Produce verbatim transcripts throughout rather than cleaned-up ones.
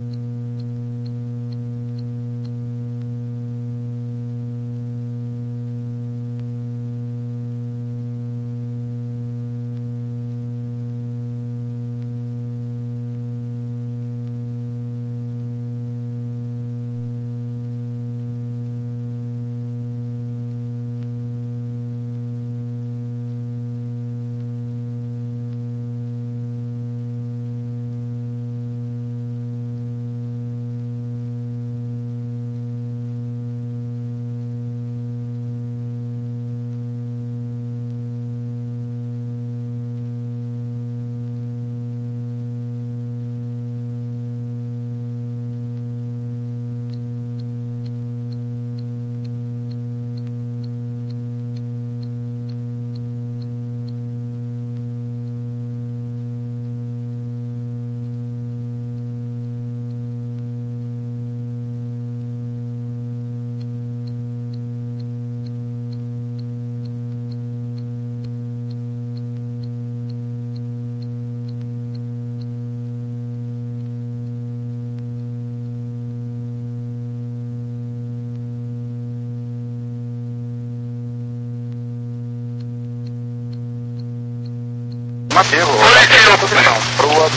Mateu, proa.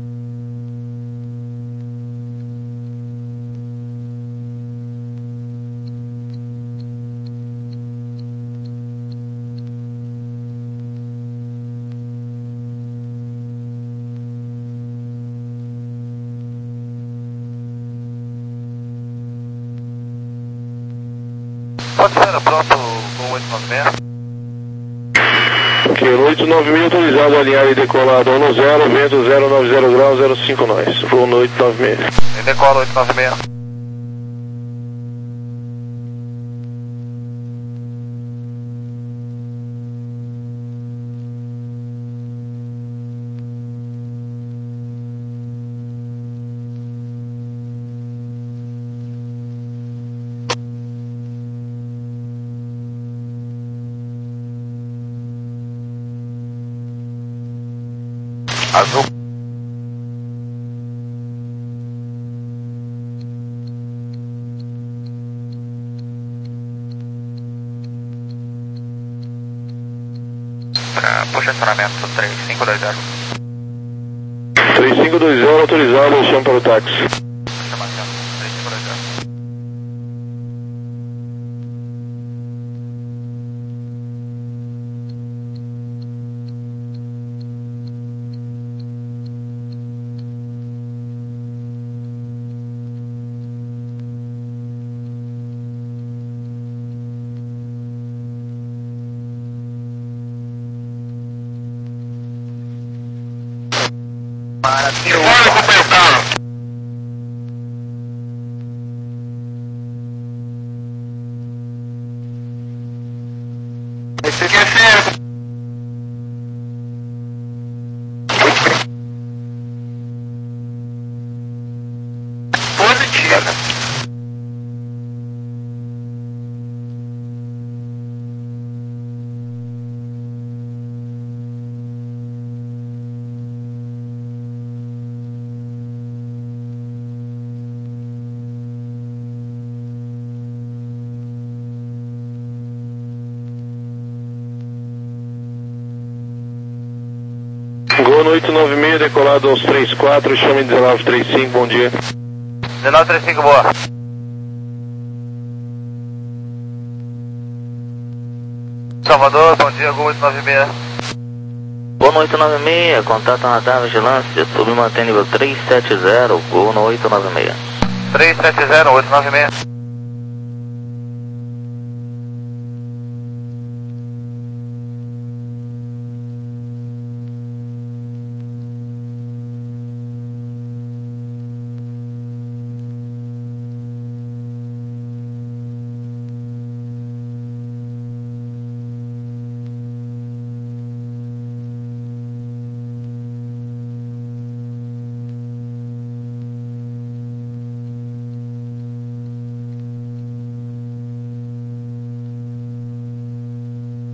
Pode ser, pronto, com oito nove seis. Ok, oito nove seis autorizado, alinhar e decolado no zero, vento zero nove zero grau, zero cinco nós, voo no oito nove seis. Ele decola oito nove seis. Azul. Para posicionamento três cinco dois zero. três cinco dois zero autorizado, chama para o táxi. Chamação três cinco dois zero. Para ter um esse aqui é certo. Positiva. Gol no oito nove seis, decolado aos três quatro, chame dezenove trinta e cinco, bom dia. dezenove trinta e cinco, boa. Salvador, bom dia, Gol oito nove seis. Gol no oito nove seis, contato radar, vigilância, submantém nível três sete zero, Gol no oito nove seis. três sete zero, oito nove seis.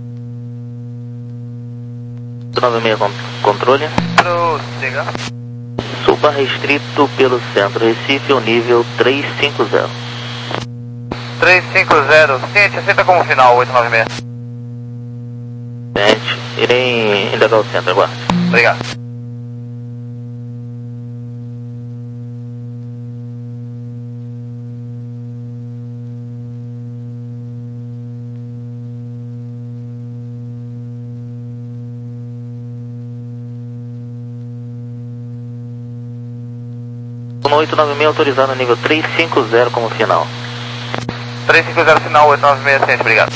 oito nove seis, controle. Prossiga. Suba restrito pelo centro, Recife, o nível trezentos e cinquenta. trezentos e cinquenta, ciente, aceita como final, oito nove seis. Ciente, irei indagar o centro, aguarde. Obrigado. oito nove seis autorizado nível trezentos e cinquenta como final. trezentos e cinquenta final, oito nove seis, ciente, obrigado.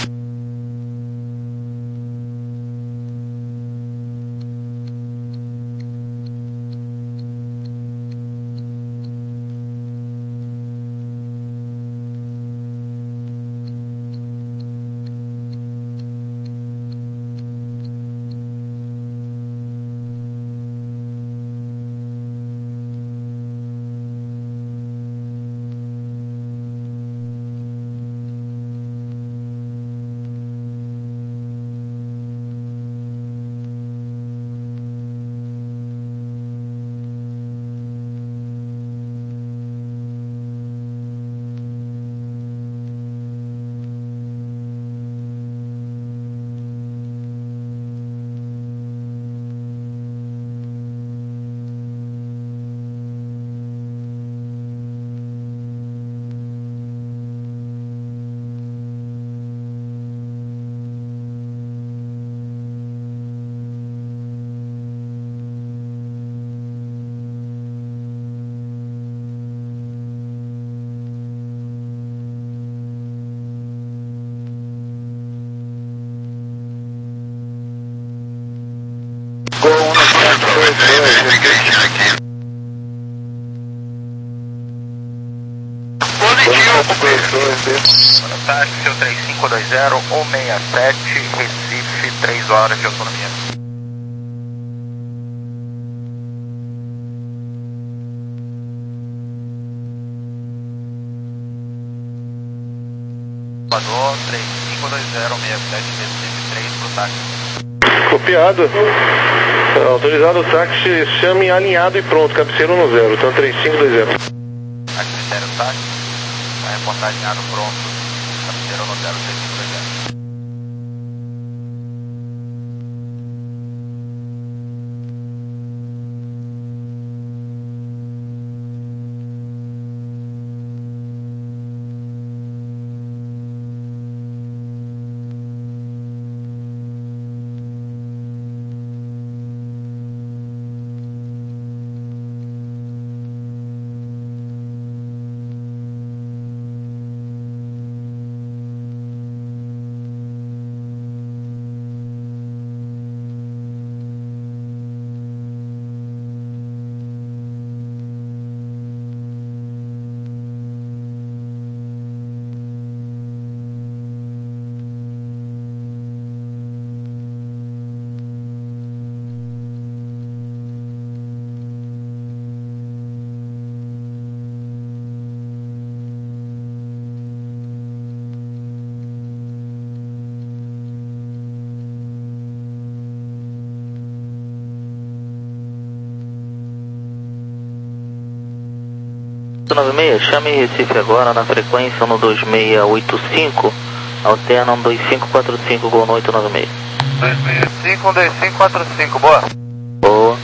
Táxi, seu três cinco dois zero um seis sete, Recife, três horas de autonomia. Salvador, três cinco dois zero um seis sete, Recife, três pro táxi. Copiado. Autorizado o táxi, chame alinhado e pronto, cabeceiro no zero, então três cinco dois zero. Aqui, sério, táxi, vai reportar alinhado pronto, cabeceiro no zero, três cinco dois zero. oito nove seis, chame Recife agora na frequência no dois seis oito cinco, alterna um dois cinco quatro cinco, gol no oito nove seis. dois seis cinco, um dois cinco quatro cinco, boa. Boa.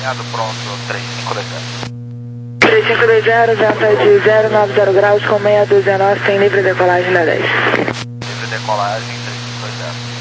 alinhado pronto, três cinco dois zero. três cinco dois zero, venta de zero nove zero graus com meia dúzia nós, tem livre decolagem da dez. Livre decolagem, três cinco dois zero.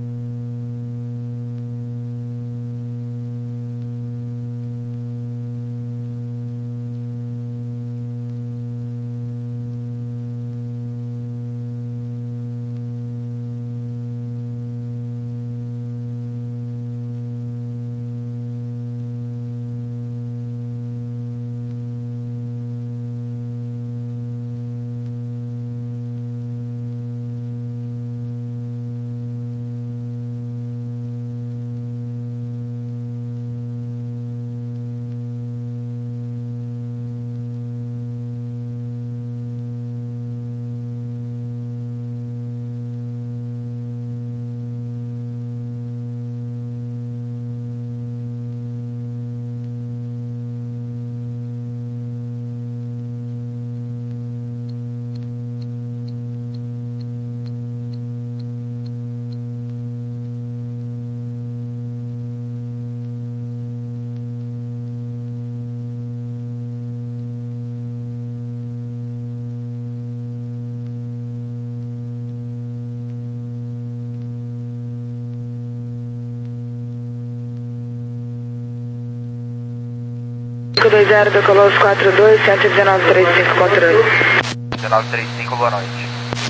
cinco dois zero, decolou os quatro dois, cento e dezenove trinta e cinco, controle. dezenove trinta e cinco, boa noite.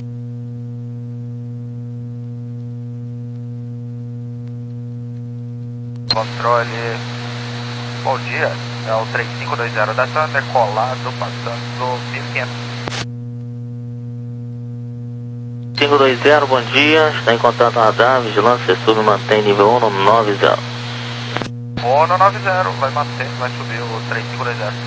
Controle, bom dia, é o três cinco dois zero da Santa, decolado, passando mil e quinhentos. cinco dois zero, bom dia, está em contato radar, vigilância sub, mantém nível um no nove zero. um no nove zero, vai manter, vai subir o três cinco dois zero.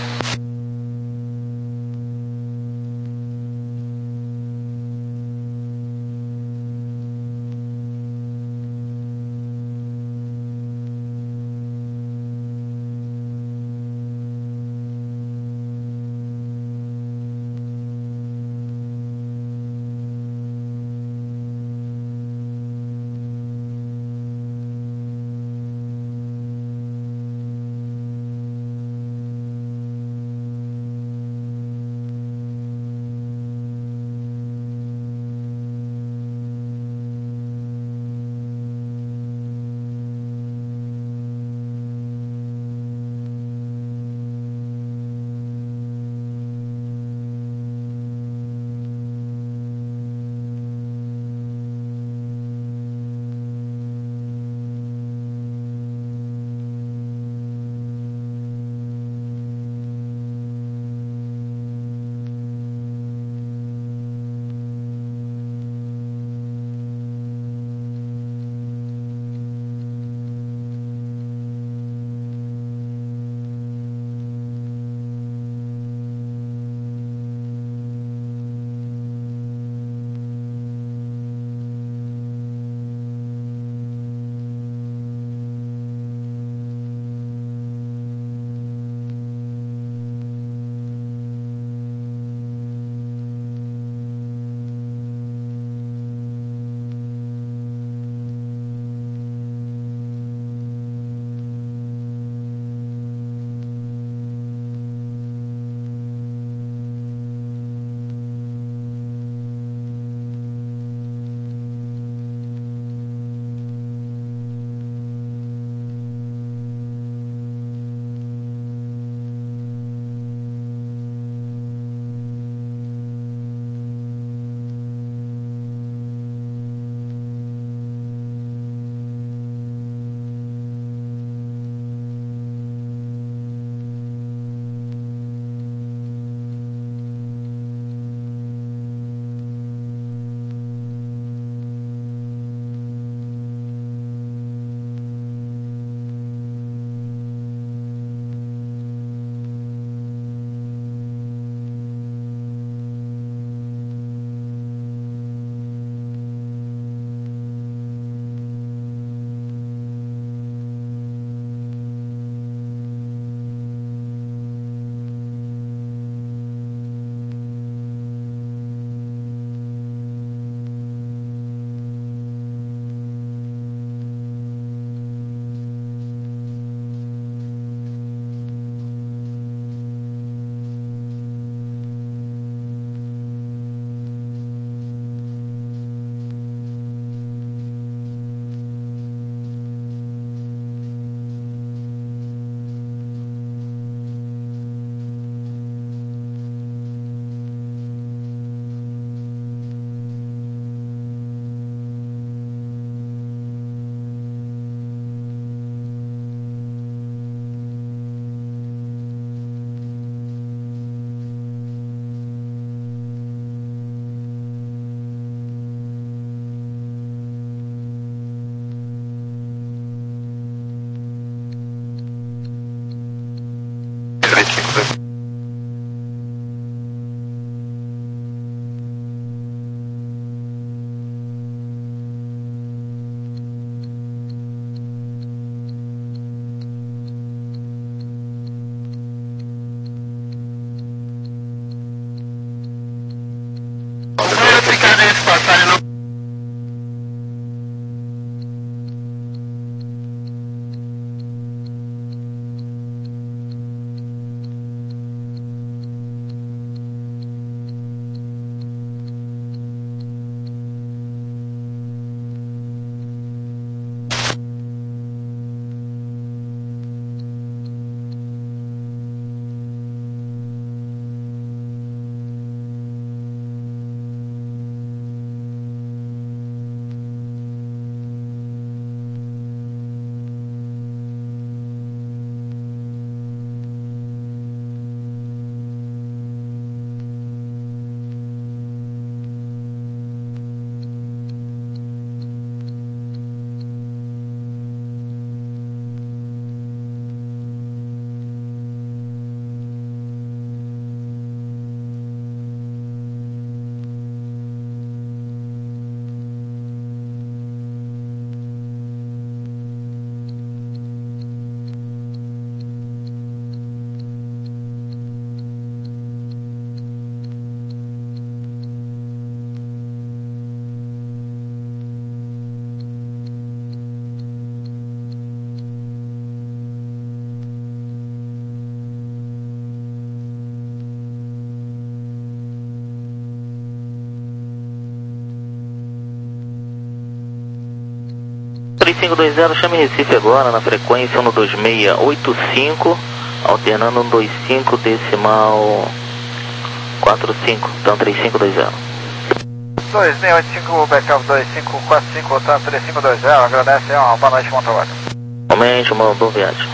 três cinco dois zero, chame Recife agora na frequência um dois seis oito cinco, alternando um dois cinco decimal quatro cinco, então três cinco dois zero. dois seis oito cinco, backup dois cinco quatro cinco, voltando três cinco dois zero, agradece, uma boa noite, bom trabalho. Realmente, uma boa viagem.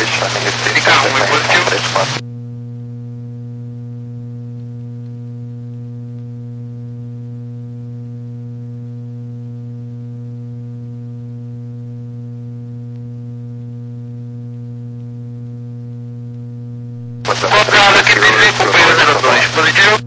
Fica um, é positivo. Copiado aqui, P C, Cumprido zero dois, positivo.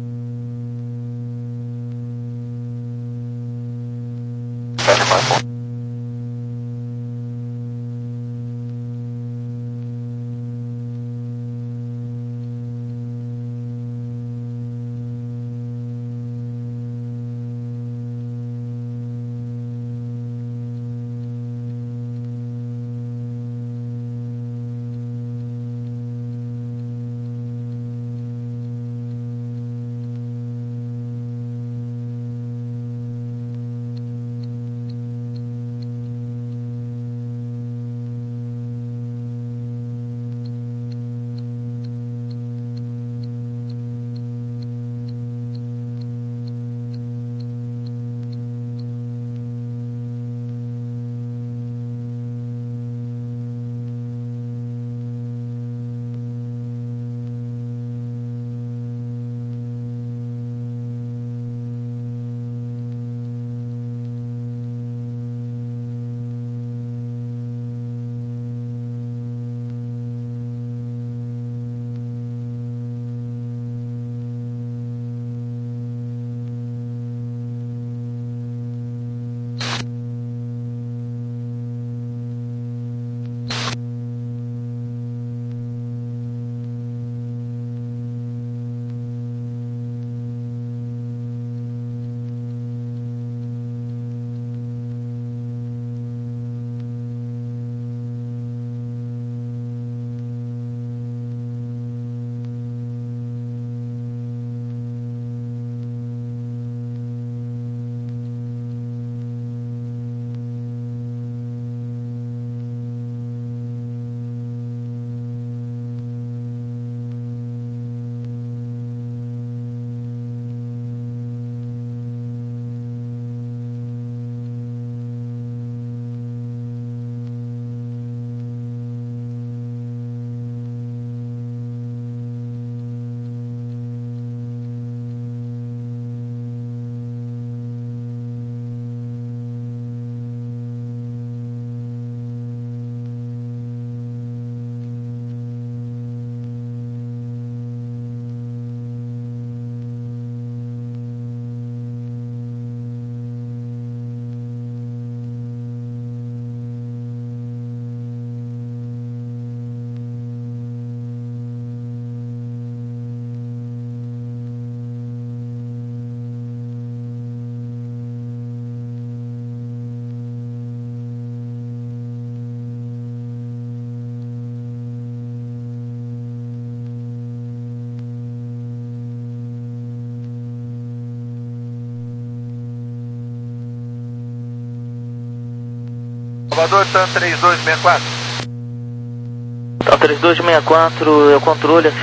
Salvador, TAM três dois seis quatro. TAM três dois seis quatro, é o controle.